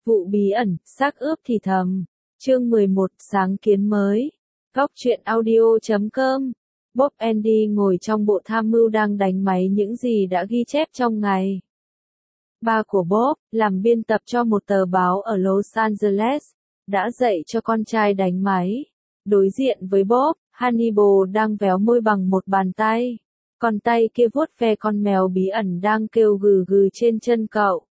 Vụ bí ẩn, xác ướp thì thầm. Chương 11, sáng kiến mới. Góc truyện audio.com. Bob Andy ngồi trong bộ tham mưu đang đánh máy những gì đã ghi chép trong ngày. Ba của Bob, làm biên tập cho một tờ báo ở Los Angeles, đã dạy cho con trai đánh máy. Đối diện với Bob, Hannibal đang véo môi bằng một bàn tay. Còn tay kia vuốt ve con mèo bí ẩn đang kêu gừ gừ trên chân cậu.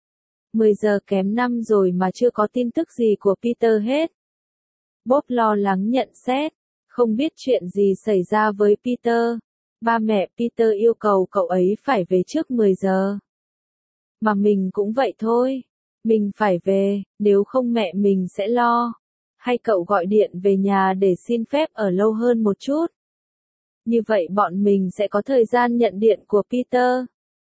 10 giờ kém 5 rồi mà chưa có tin tức gì của Peter hết. Bob lo lắng nhận xét, không biết chuyện gì xảy ra với Peter. Ba mẹ Peter yêu cầu cậu ấy phải về trước 10 giờ. Mà mình cũng vậy thôi. Mình phải về, nếu không mẹ mình sẽ lo. Hay cậu gọi điện về nhà để xin phép ở lâu hơn một chút. Như vậy bọn mình sẽ có thời gian nhận điện của Peter.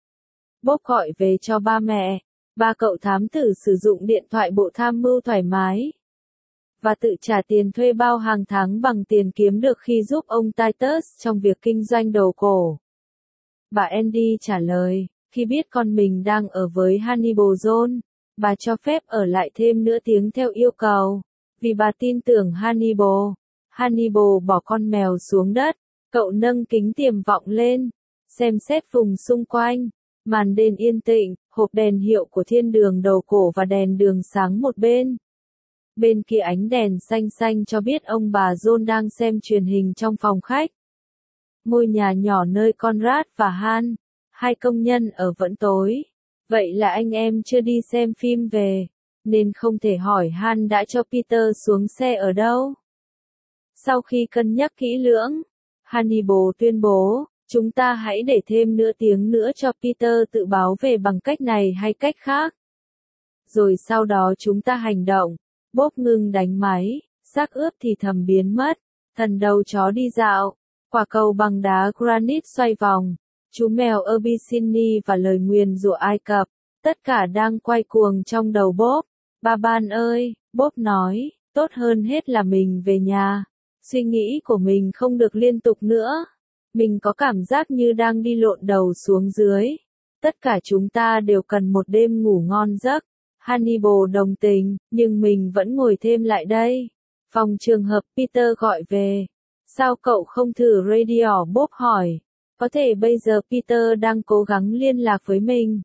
Bob gọi về cho ba mẹ. Ba cậu thám tử sử dụng điện thoại bộ tham mưu thoải mái. Và tự trả tiền thuê bao hàng tháng bằng tiền kiếm được khi giúp ông Titus trong việc kinh doanh đồ cổ. Bà Andy trả lời, khi biết con mình đang ở với Hannibal John, bà cho phép ở lại thêm nửa tiếng theo yêu cầu. Vì bà tin tưởng Hannibal. Hannibal bỏ con mèo xuống đất. Cậu nâng kính tiềm vọng lên, xem xét vùng xung quanh. Màn đêm yên tĩnh, hộp đèn hiệu của thiên đường đầu cổ và đèn đường sáng một bên. Bên kia ánh đèn xanh xanh cho biết ông bà John đang xem truyền hình trong phòng khách. Ngôi nhà nhỏ nơi Conrad và Han, hai công nhân ở vẫn tối. Vậy là anh em chưa đi xem phim về, nên không thể hỏi Han đã cho Peter xuống xe ở đâu. Sau khi cân nhắc kỹ lưỡng, Hannibal tuyên bố, chúng ta hãy để thêm nửa tiếng nữa cho Peter tự báo về bằng cách này hay cách khác. Rồi sau đó chúng ta hành động. Bob ngừng đánh máy, xác ướp thì thầm biến mất. Thần đầu chó đi dạo. Quả cầu bằng đá granite xoay vòng. Chú mèo Abyssinia và lời nguyền rủa Ai Cập. Tất cả đang quay cuồng trong đầu Bob. Ba Ban ơi, Bob nói, tốt hơn hết là mình về nhà. Suy nghĩ của mình không được liên tục nữa. Mình có cảm giác như đang đi lộn đầu xuống dưới. Tất cả chúng ta đều cần một đêm ngủ ngon giấc. Hannibal đồng tình, nhưng mình vẫn ngồi thêm lại đây. Phòng trường hợp Peter gọi về. Sao cậu không thử radio? Bob hỏi. Có thể bây giờ Peter đang cố gắng liên lạc với mình.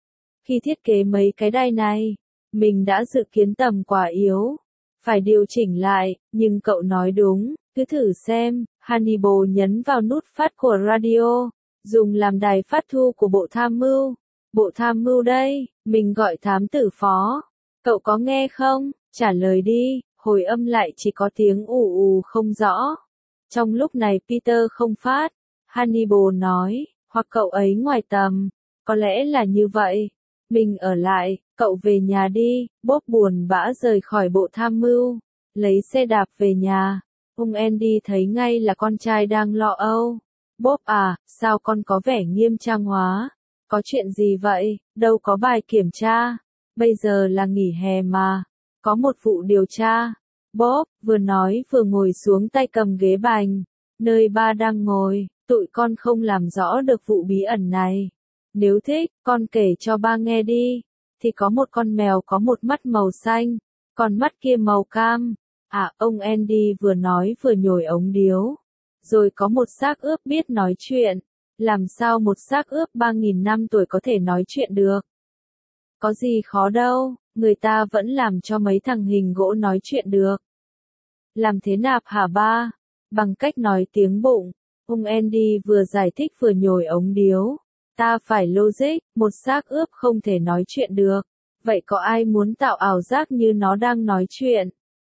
Khi thiết kế mấy cái đài này, mình đã dự kiến tầm quả yếu. Phải điều chỉnh lại, nhưng cậu nói đúng, cứ thử xem. Hannibal nhấn vào nút phát của radio, dùng làm đài phát thu của bộ tham mưu. Bộ tham mưu đây, mình gọi thám tử phó. Cậu có nghe không? Trả lời đi, hồi âm lại chỉ có tiếng ù ù không rõ. Trong lúc này Peter không phát. Hannibal nói, hoặc cậu ấy ngoài tầm. Có lẽ là như vậy. Mình ở lại, cậu về nhà đi. Bob buồn bã rời khỏi bộ tham mưu. Lấy xe đạp về nhà. Ông Andy thấy ngay là con trai đang lo âu. Bob à, sao con có vẻ nghiêm trang hóa? Có chuyện gì vậy? Đâu có bài kiểm tra. Bây giờ là nghỉ hè mà. Có một vụ điều tra. Bob vừa nói vừa ngồi xuống tay cầm ghế bành. Nơi ba đang ngồi, tụi con không làm rõ được vụ bí ẩn này. Nếu thích, con kể cho ba nghe đi. Thì có một con mèo có một mắt màu xanh, còn mắt kia màu cam. À, ông Andy vừa nói vừa nhồi ống điếu. Rồi có một xác ướp biết nói chuyện. Làm sao một xác ướp 3.000 năm tuổi có thể nói chuyện được? Có gì khó đâu, người ta vẫn làm cho mấy thằng hình gỗ nói chuyện được. Làm thế nào hả ba? Bằng cách nói tiếng bụng. Ông Andy vừa giải thích vừa nhồi ống điếu. Ta phải logic, một xác ướp không thể nói chuyện được. Vậy có ai muốn tạo ảo giác như nó đang nói chuyện?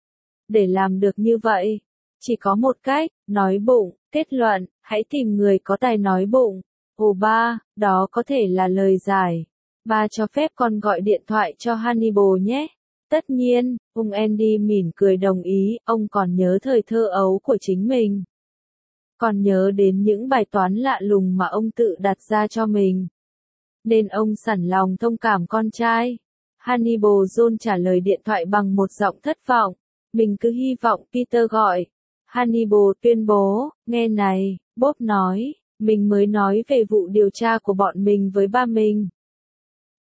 Để làm được như vậy, chỉ có một cách, nói bụng. Kết luận, hãy tìm người có tài nói bụng. Ồ ba, đó có thể là lời giải. Ba cho phép con gọi điện thoại cho Hannibal nhé. Tất nhiên, ông Andy mỉm cười đồng ý, ông còn nhớ thời thơ ấu của chính mình. Còn nhớ đến những bài toán lạ lùng mà ông tự đặt ra cho mình. Nên ông sẵn lòng thông cảm con trai. Hannibal John trả lời điện thoại bằng một giọng thất vọng. Mình cứ hy vọng Peter gọi. Hannibal tuyên bố, nghe này, Bob nói, mình mới nói về vụ điều tra của bọn mình với ba mình.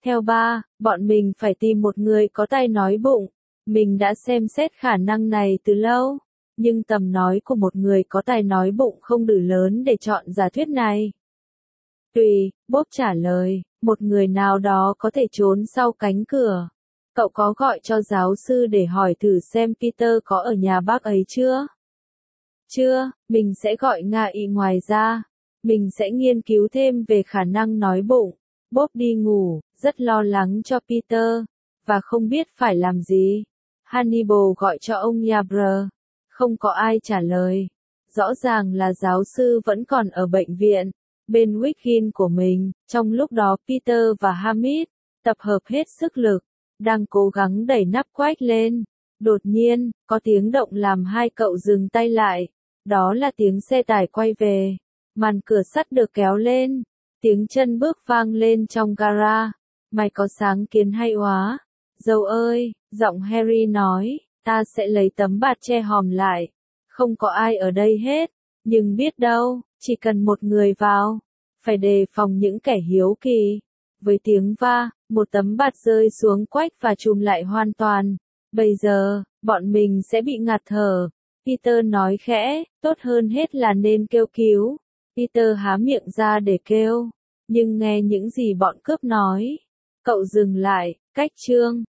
Theo ba, bọn mình phải tìm một người có tai nói bụng. Mình đã xem xét khả năng này từ lâu, nhưng tầm nói của một người có tài nói bụng không đủ lớn để chọn giả thuyết này. Tùy, Bob trả lời, một người nào đó có thể trốn sau cánh cửa. Cậu có gọi cho giáo sư để hỏi thử xem Peter có ở nhà bác ấy chưa? Chưa, mình sẽ gọi Nga Y ngoài ra. Mình sẽ nghiên cứu thêm về khả năng nói bụng. Bob đi ngủ, rất lo lắng cho Peter, và không biết phải làm gì. Hannibal gọi cho ông Yarbrough. Không có ai trả lời. Rõ ràng là giáo sư vẫn còn ở bệnh viện, bên Wiggin của mình. Trong lúc đó Peter và Hamid, tập hợp hết sức lực, đang cố gắng đẩy nắp quách lên. Đột nhiên, có tiếng động làm hai cậu dừng tay lại. Đó là tiếng xe tải quay về. Màn cửa sắt được kéo lên. Tiếng chân bước vang lên trong gara. Mày có sáng kiến hay quá. Dâu ơi, giọng Harry nói, ta sẽ lấy tấm bạt che hòm lại. Không có ai ở đây hết. Nhưng biết đâu, chỉ cần một người vào. Phải đề phòng những kẻ hiếu kỳ. Với tiếng va, một tấm bạt rơi xuống quách và chùm lại hoàn toàn. Bây giờ, bọn mình sẽ bị ngạt thở. Peter nói khẽ, tốt hơn hết là nên kêu cứu. Peter há miệng ra để kêu, nhưng nghe những gì bọn cướp nói. Cậu dừng lại, cách chương.